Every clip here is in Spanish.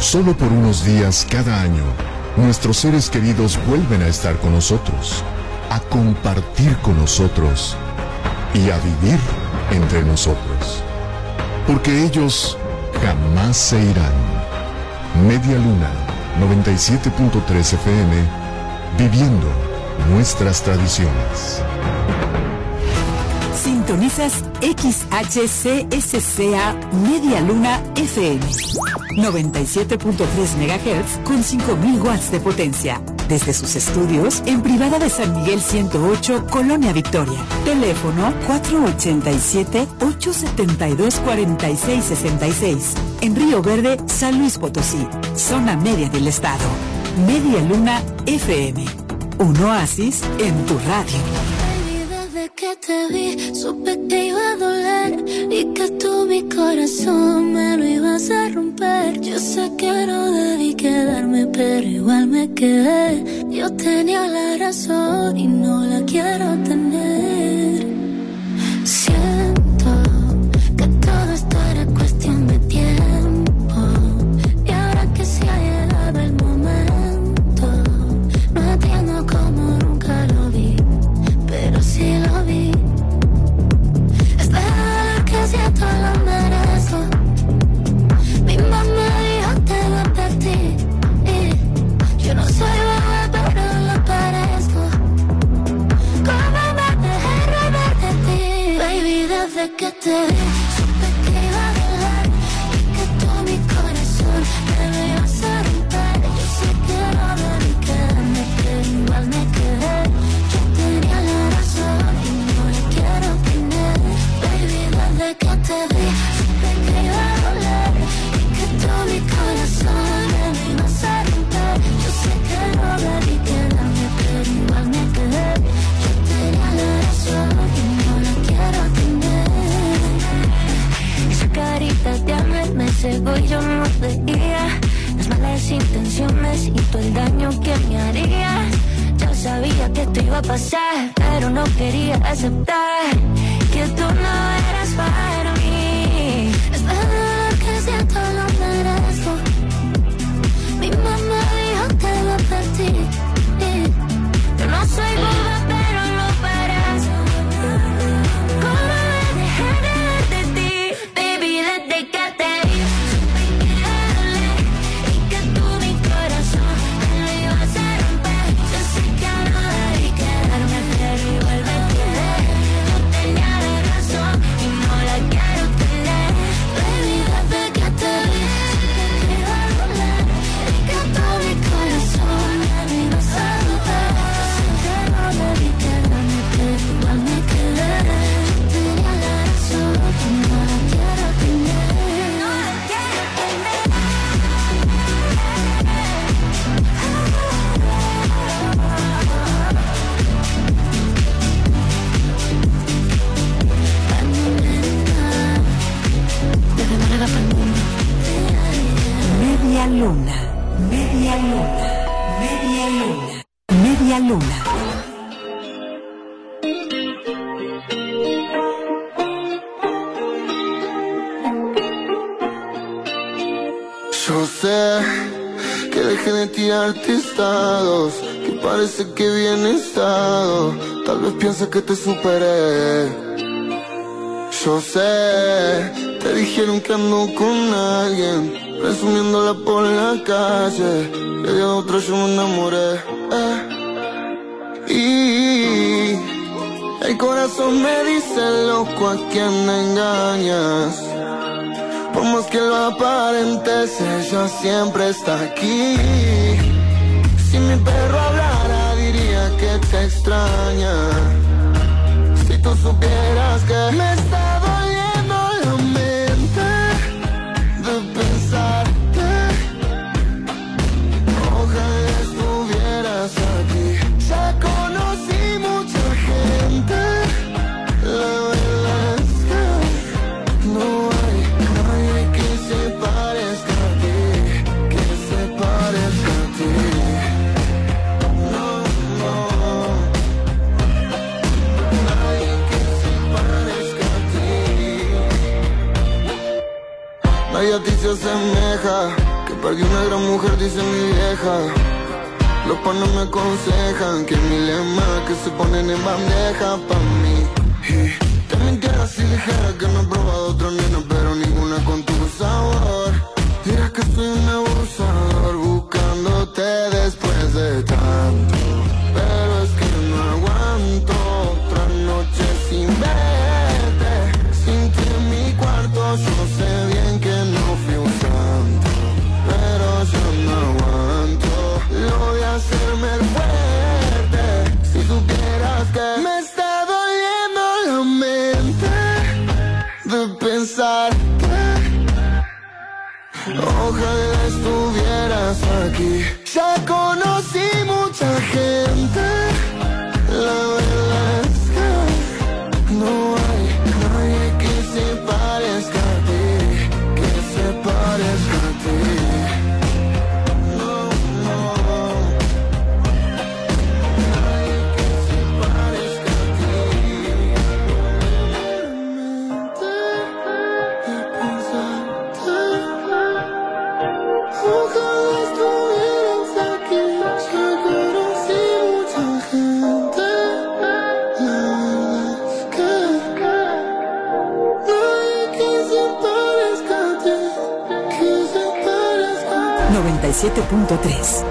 Solo por unos días cada año, nuestros seres queridos vuelven a estar con nosotros, a compartir con nosotros y a vivir entre nosotros. Porque ellos jamás se irán. Media Luna, 97.3 FM, viviendo nuestras tradiciones. Sintonizas XHCSCA Media Luna FM, 97.3 MHz con 5.000 watts de potencia. Desde sus estudios en Privada de San Miguel 108, Colonia Victoria. Teléfono 485-872-4666. En Río Verde, San Luis Potosí, zona media del estado. Media Luna FM, un oasis en tu radio. Que te vi, supe que iba a doler y que tú mi corazón me lo ibas a romper. Yo sé que no debí quedarme, pero igual me quedé. Yo tenía la razón y no la quiero tener. Siento que todo esto era cuestión de tiempo y ahora que se ha llegado el momento, no entiendo cómo nunca lo vi, pero sí lo vi. Este dolor que siento lo merezco. Mi mamá dijo te voy a advertir. Yo no soy bebé, pero lo parezco. ¿Cómo me dejé robar de ti? Baby, desde que te vi, supe que iba a doler y que tú mi corazón me lo ibas a romper. Yo sé que no debí quedarme, pero igual me quedé. Yo tenía la razón y no la quiero tener. Baby, desde que te vi, supe que iba a doler y que tú mi corazón me lo ibas a romper. Yo sé que no debí quedarme, pero igual me quedé. Yo tenía la razón y no la quiero tener. Esa carita de hambre me cegó y yo no veía las malas intenciones y todo el daño que me harías. Ya sabía que esto iba a pasar, pero no quería aceptar que tú no eras para mí. Este dolor que siento lo merezco. Mi mamá dijo te voy a advertir. Yo no soy boba, pero lo parezco. ¿Cómo me dejé de ver de ti? Baby, desde que te vi, supe que iba a doler y que tú mi corazón me lo ibas a romper. Yo sé que no debí quedarme, pero igual me quedé. Yo tenía la razón y no la quiero tener. Baby, desde que te vi, supe que iba a doler y que tú mi corazón me lo ibas a romper. Yo sé que no debí quedarme, pero igual me quedé. Yo tenía la razón y no la quiero tener. No la quiero tener. Desde Málaga para el mundo. Media Luna, Media Luna, Media Luna, Media Luna. Yo sé que dejé de tirarte estados, que parece que bien estado. Tal vez piensas que te superé. Yo sé, te dijeron que ando con alguien, presumiéndola por la calle. Y de otra yo me enamoré. Y el corazón me dice loco a quien engañas. Por más que lo aparentes, ella siempre está aquí. Si mi perro hablara, diría que te extraña. Si tú supieras que me está doliendo la mente de pensarte. Ojalá estuvieras aquí. Ya conocí mucha gente. La verdad es que no hay nadie que se parezca a ti, que se parezca a ti. No, no. Nadie que se parezca a ti. Nadie a ti se asemeja, que perdí una gran mujer, dice mi vieja. Los panos me aconsejan que mi lema que se ponen en bandeja pa' mí. Y te mintiera si dijera que no he probado otra nena, pero ninguna con tu sabor. Dirás que soy un abusador buscándote después de tanto, pero es que no aguanto otra noche sin verte. Sin ti en mi cuarto, yo sé bien que no fui un santo, pero yo no aguanto lo de hacerme el fuerte. Si supieras que me está doliendo la mente de pensar que ojalá estuvieras aquí. Ya conocí mucha gente, la verdad es que no hay nadie que se parezca a ti, que se parezca a ti. No, no, nadie que se parezca a ti. De pensarte, ojalá estuvieras aquí. Ya conocí mucha gente, la verdad es que nadie que se parezca a ti, que se parezca a ti. 97.3.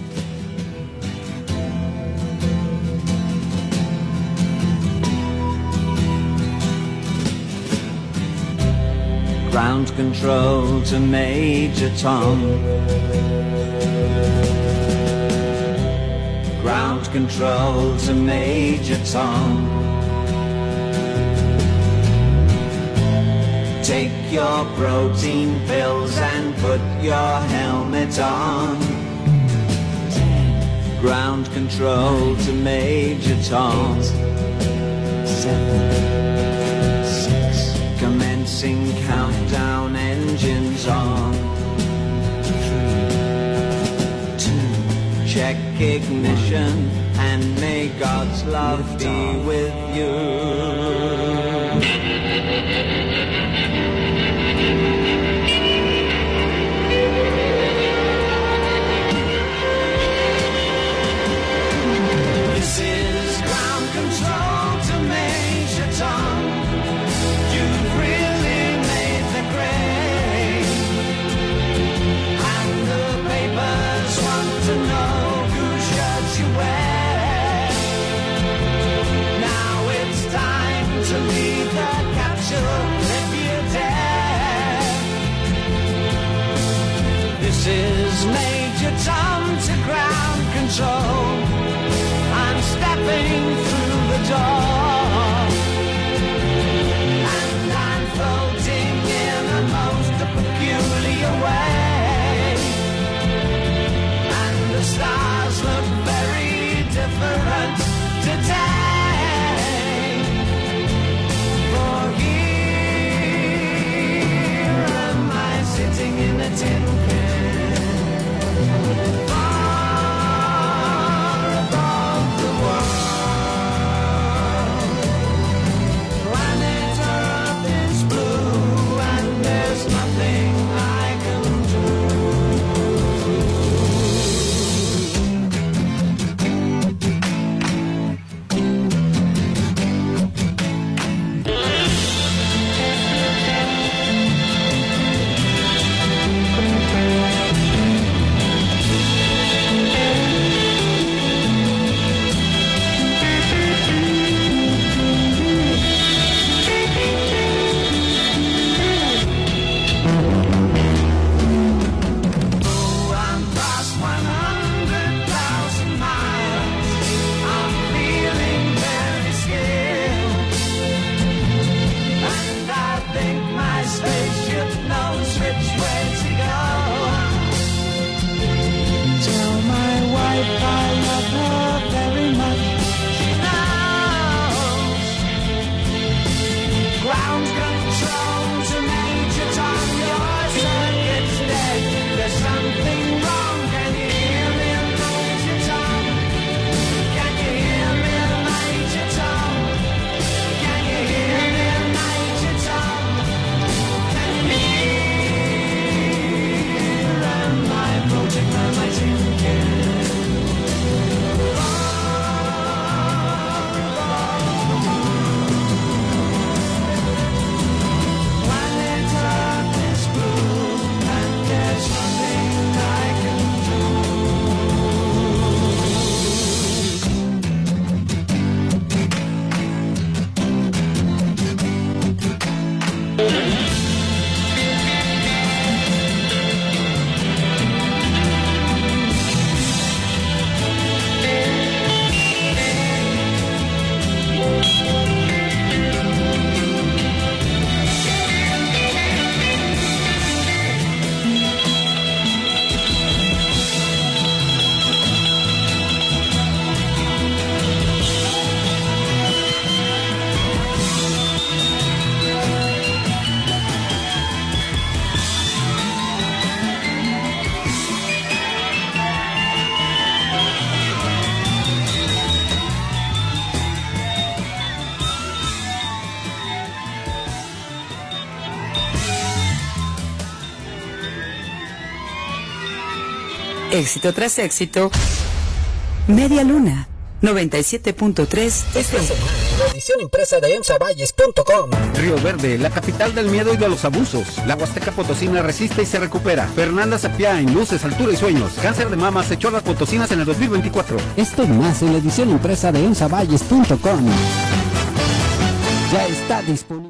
Ground control to Major Tom. Ground control to Major Tom. Take your protein pills and put your helmet on. Ground control to Major Tom. 7, 6. Commencing countdown, engines on. 3, 2. Check ignition and may God's love be with you. This is ground control to Major Tom. You've really made the grade, and the papers want to know whose shirt you wear. Now it's time to leave. Éxito tras éxito. Media Luna, 97.3 FM. La edición impresa de emsavalles.com. Río Verde, la capital del miedo y de los abusos. La Huasteca Potosina resiste y se recupera. Fernanda Sapiain, luces, altura y sueños. Cáncer de mama echó las potosinas en el 2024. Esto y más en la edición impresa de emsavalles.com. Ya está disponible.